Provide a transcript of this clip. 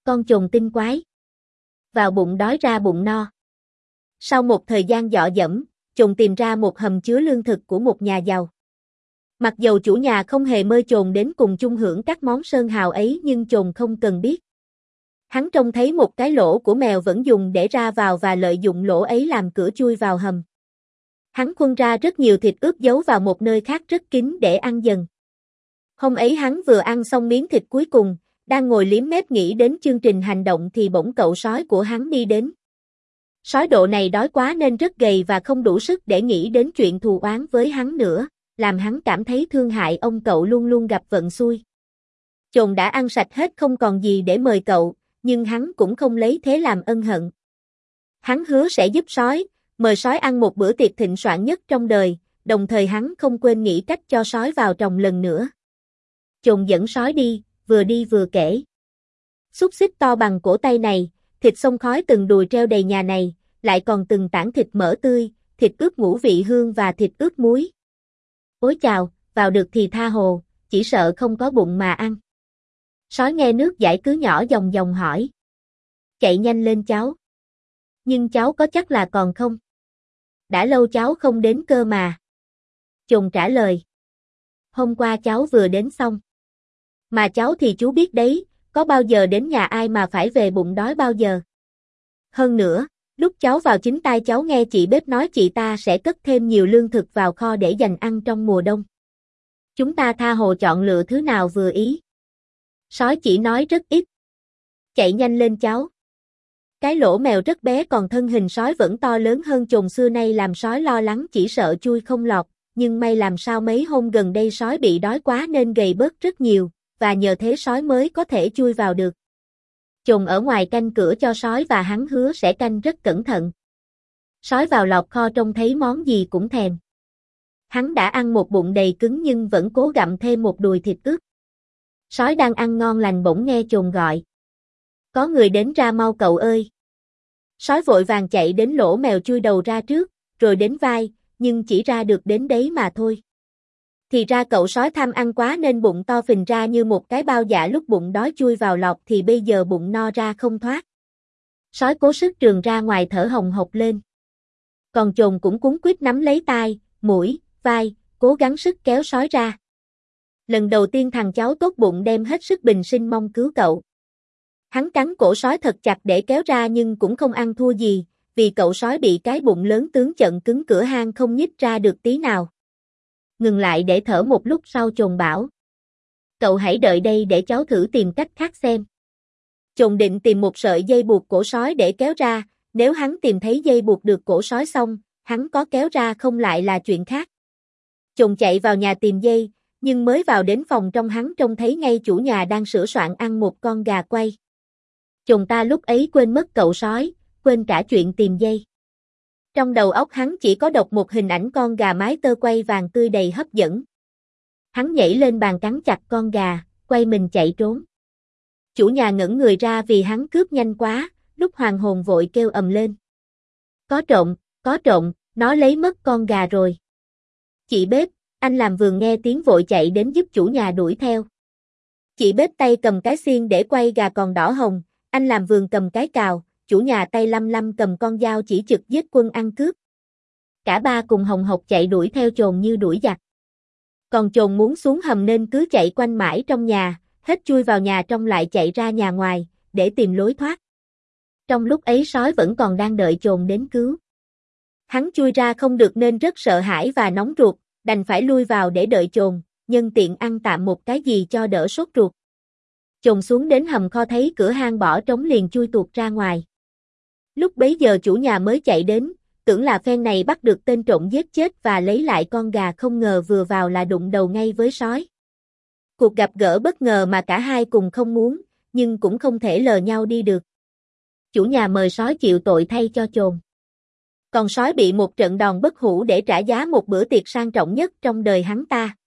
con chồn tinh quái. Vào bụng đói ra bụng no. Sau một thời gian dọ dẫm, chồn tìm ra một hầm chứa lương thực của một nhà giàu. Mặc dầu chủ nhà không hề mời chồn đến cùng chung hưởng các món sơn hào ấy nhưng chồn không cần biết. Hắn trông thấy một cái lỗ của mèo vẫn dùng để ra vào và lợi dụng lỗ ấy làm cửa chui vào hầm. Hắn khuân ra rất nhiều thịt ướp giấu vào một nơi khác rất kín để ăn dần. Hôm ấy hắn vừa ăn xong miếng thịt cuối cùng, đang ngồi liếm mép nghĩ đến chương trình hành động thì bỗng cậu sói của hắn đi đến. Sói độ này đói quá nên rất gầy và không đủ sức để nghĩ đến chuyện thù oán với hắn nữa, làm hắn cảm thấy thương hại ông cậu luôn luôn gặp vận xui. Chồn đã ăn sạch hết không còn gì để mời cậu, nhưng hắn cũng không lấy thế làm ân hận. Hắn hứa sẽ giúp sói, mời sói ăn một bữa tiệc thịnh soạn nhất trong đời, đồng thời hắn không quên nghĩ cách cho sói vào trồng lần nữa. Chồn dẫn sói đi vừa kể. Xúc xích to bằng cổ tay này, thịt xông khói từng đùi treo đầy nhà này, lại còn từng tảng thịt mỡ tươi, thịt ướp ngũ vị hương và thịt ướp muối. Ôi chào, vào được thì tha hồ, chỉ sợ không có bụng mà ăn. Sói nghe nước dãi cứ nhỏ dòng dòng hỏi. Chạy nhanh lên cháu. Nhưng cháu có chắc là còn không? Đã lâu cháu không đến cơ mà. Chồn trả lời. Hôm qua cháu vừa đến xong. Mà cháu thì chú biết đấy, có bao giờ đến nhà ai mà phải về bụng đói bao giờ. Hơn nữa, lúc cháu vào chính tai cháu nghe chị bếp nói chị ta sẽ cất thêm nhiều lương thực vào kho để dành ăn trong mùa đông. Chúng ta tha hồ chọn lựa thứ nào vừa ý. Sói chỉ nói rất ít. Chạy nhanh lên cháu. Cái lỗ mèo rất bé còn thân hình sói vẫn to lớn hơn chồn xưa nay làm sói lo lắng chỉ sợ chui không lọt, nhưng may làm sao mấy hôm gần đây sói bị đói quá nên gầy bớt rất nhiều, và nhờ thế sói mới có thể chui vào được. Chồn ở ngoài canh cửa cho sói và hắn hứa sẽ canh rất cẩn thận. Sói vào lọt kho trông thấy món gì cũng thèm. Hắn đã ăn một bụng đầy cứng nhưng vẫn cố gặm thêm một đùi thịt ướp. Sói đang ăn ngon lành bỗng nghe chồn gọi. Có người đến ra mau cậu ơi. Sói vội vàng chạy đến lỗ mèo chui đầu ra trước, rồi đến vai, nhưng chỉ ra được đến đấy mà thôi. Thì ra cậu sói tham ăn quá nên bụng to phình ra như một cái bao dạ lúc bụng đói chui vào lọt thì bây giờ bụng no ra không thoát. Sói cố sức trườn ra ngoài thở hồng hộc lên. Còn chồn cũng cuống quýt nắm lấy tai, mũi, vai, cố gắng sức kéo sói ra. Lần đầu tiên thằng cháu tốt bụng đem hết sức bình sinh mong cứu cậu. Hắn cắn cổ sói thật chặt để kéo ra nhưng cũng không ăn thua gì, vì cậu sói bị cái bụng lớn tướng chận cứng cửa hang không nhích ra được tí nào. Ngừng lại để thở một lúc sau chồn bảo. Cậu hãy đợi đây để cháu thử tìm cách khác xem. Chồn định tìm một sợi dây buộc cổ sói để kéo ra, nếu hắn tìm thấy dây buộc được cổ sói xong, hắn có kéo ra không lại là chuyện khác. Chồn chạy vào nhà tìm dây, nhưng mới vào đến phòng trong hắn trông thấy ngay chủ nhà đang sửa soạn ăn một con gà quay. Chồn ta lúc ấy quên mất cậu sói, quên cả chuyện tìm dây. Trong đầu óc hắn chỉ có độc một hình ảnh con gà mái tơ quay vàng tươi đầy hấp dẫn. Hắn nhảy lên bàn cắn chặt con gà, quay mình chạy trốn. Chủ nhà ngẩn người ra vì hắn cướp nhanh quá, lúc hoàng hồn vội kêu ầm lên. Có trộm, nó lấy mất con gà rồi. Chị bếp, anh làm vườn nghe tiếng vội chạy đến giúp chủ nhà đuổi theo. Chị bếp tay cầm cái xiên để quay gà còn đỏ hồng, anh làm vườn cầm cái cào, chủ nhà tay lăm lăm cầm con dao chỉ trực giết quân ăn cướp. Cả ba cùng hồng hộc chạy đuổi theo chồn như đuổi giặc. Còn chồn muốn xuống hầm nên cứ chạy quanh mãi trong nhà, hết chui vào nhà trong lại chạy ra nhà ngoài, để tìm lối thoát. Trong lúc ấy sói vẫn còn đang đợi chồn đến cứu. Hắn chui ra không được nên rất sợ hãi và nóng ruột, đành phải lui vào để đợi chồn, nhân tiện ăn tạm một cái gì cho đỡ sốt ruột. Chồn xuống đến hầm kho thấy cửa hang bỏ trống liền chui tuột ra ngoài. Lúc bấy giờ chủ nhà mới chạy đến, tưởng là phen này bắt được tên trộm giết chết và lấy lại con gà không ngờ vừa vào là đụng đầu ngay với sói. Cuộc gặp gỡ bất ngờ mà cả hai cùng không muốn, nhưng cũng không thể lờ nhau đi được. Chủ nhà mời sói chịu tội thay cho chồn. Còn sói bị một trận đòn bất hủ để trả giá một bữa tiệc sang trọng nhất trong đời hắn ta.